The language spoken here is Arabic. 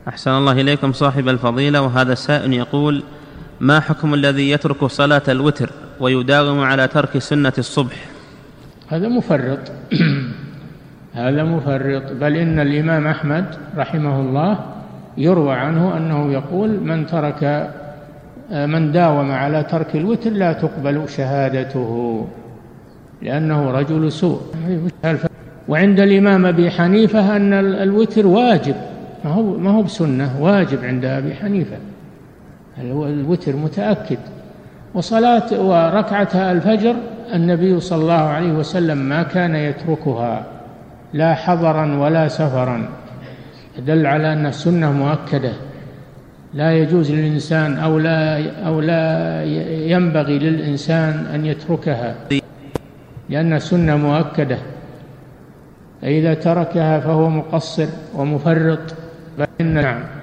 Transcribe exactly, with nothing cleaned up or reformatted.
أحسن الله إليكم صاحب الفضيلة. وهذا سائل يقول: ما حكم الذي يترك صلاة الوتر ويداوم على ترك سنة الصبح؟ هذا مفرط هذا مفرط بل إن الإمام أحمد رحمه الله يروى عنه أنه يقول: من ترك من داوم على ترك الوتر لا تقبل شهادته، لأنه رجل سوء. وعند الإمام أبي حنيفة أن الوتر واجب، ما هو ما هو بسنة، واجب عند أبي حنيفة. الوتر متأكد. وصلاة وركعة الفجر النبي صلى الله عليه وسلم ما كان يتركها لا حضرا ولا سفرا، يدل على أن السنة مؤكدة، لا يجوز للإنسان أو لا أو لا ينبغي للإنسان أن يتركها، لأن السنة مؤكدة. فإذا تركها فهو مقصر ومفرط. فإن نعم